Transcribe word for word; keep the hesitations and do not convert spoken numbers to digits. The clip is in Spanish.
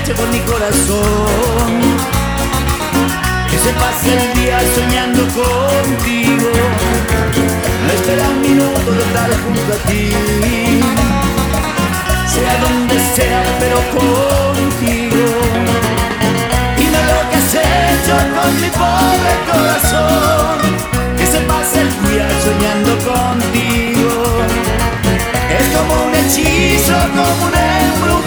noche con mi corazón, que se pase el día soñando contigo, no espera un minuto de estar junto a ti, sea donde sea pero contigo. Dime lo que has hecho con mi pobre corazón, que se pase el día soñando contigo. Es como un hechizo, como un embrujo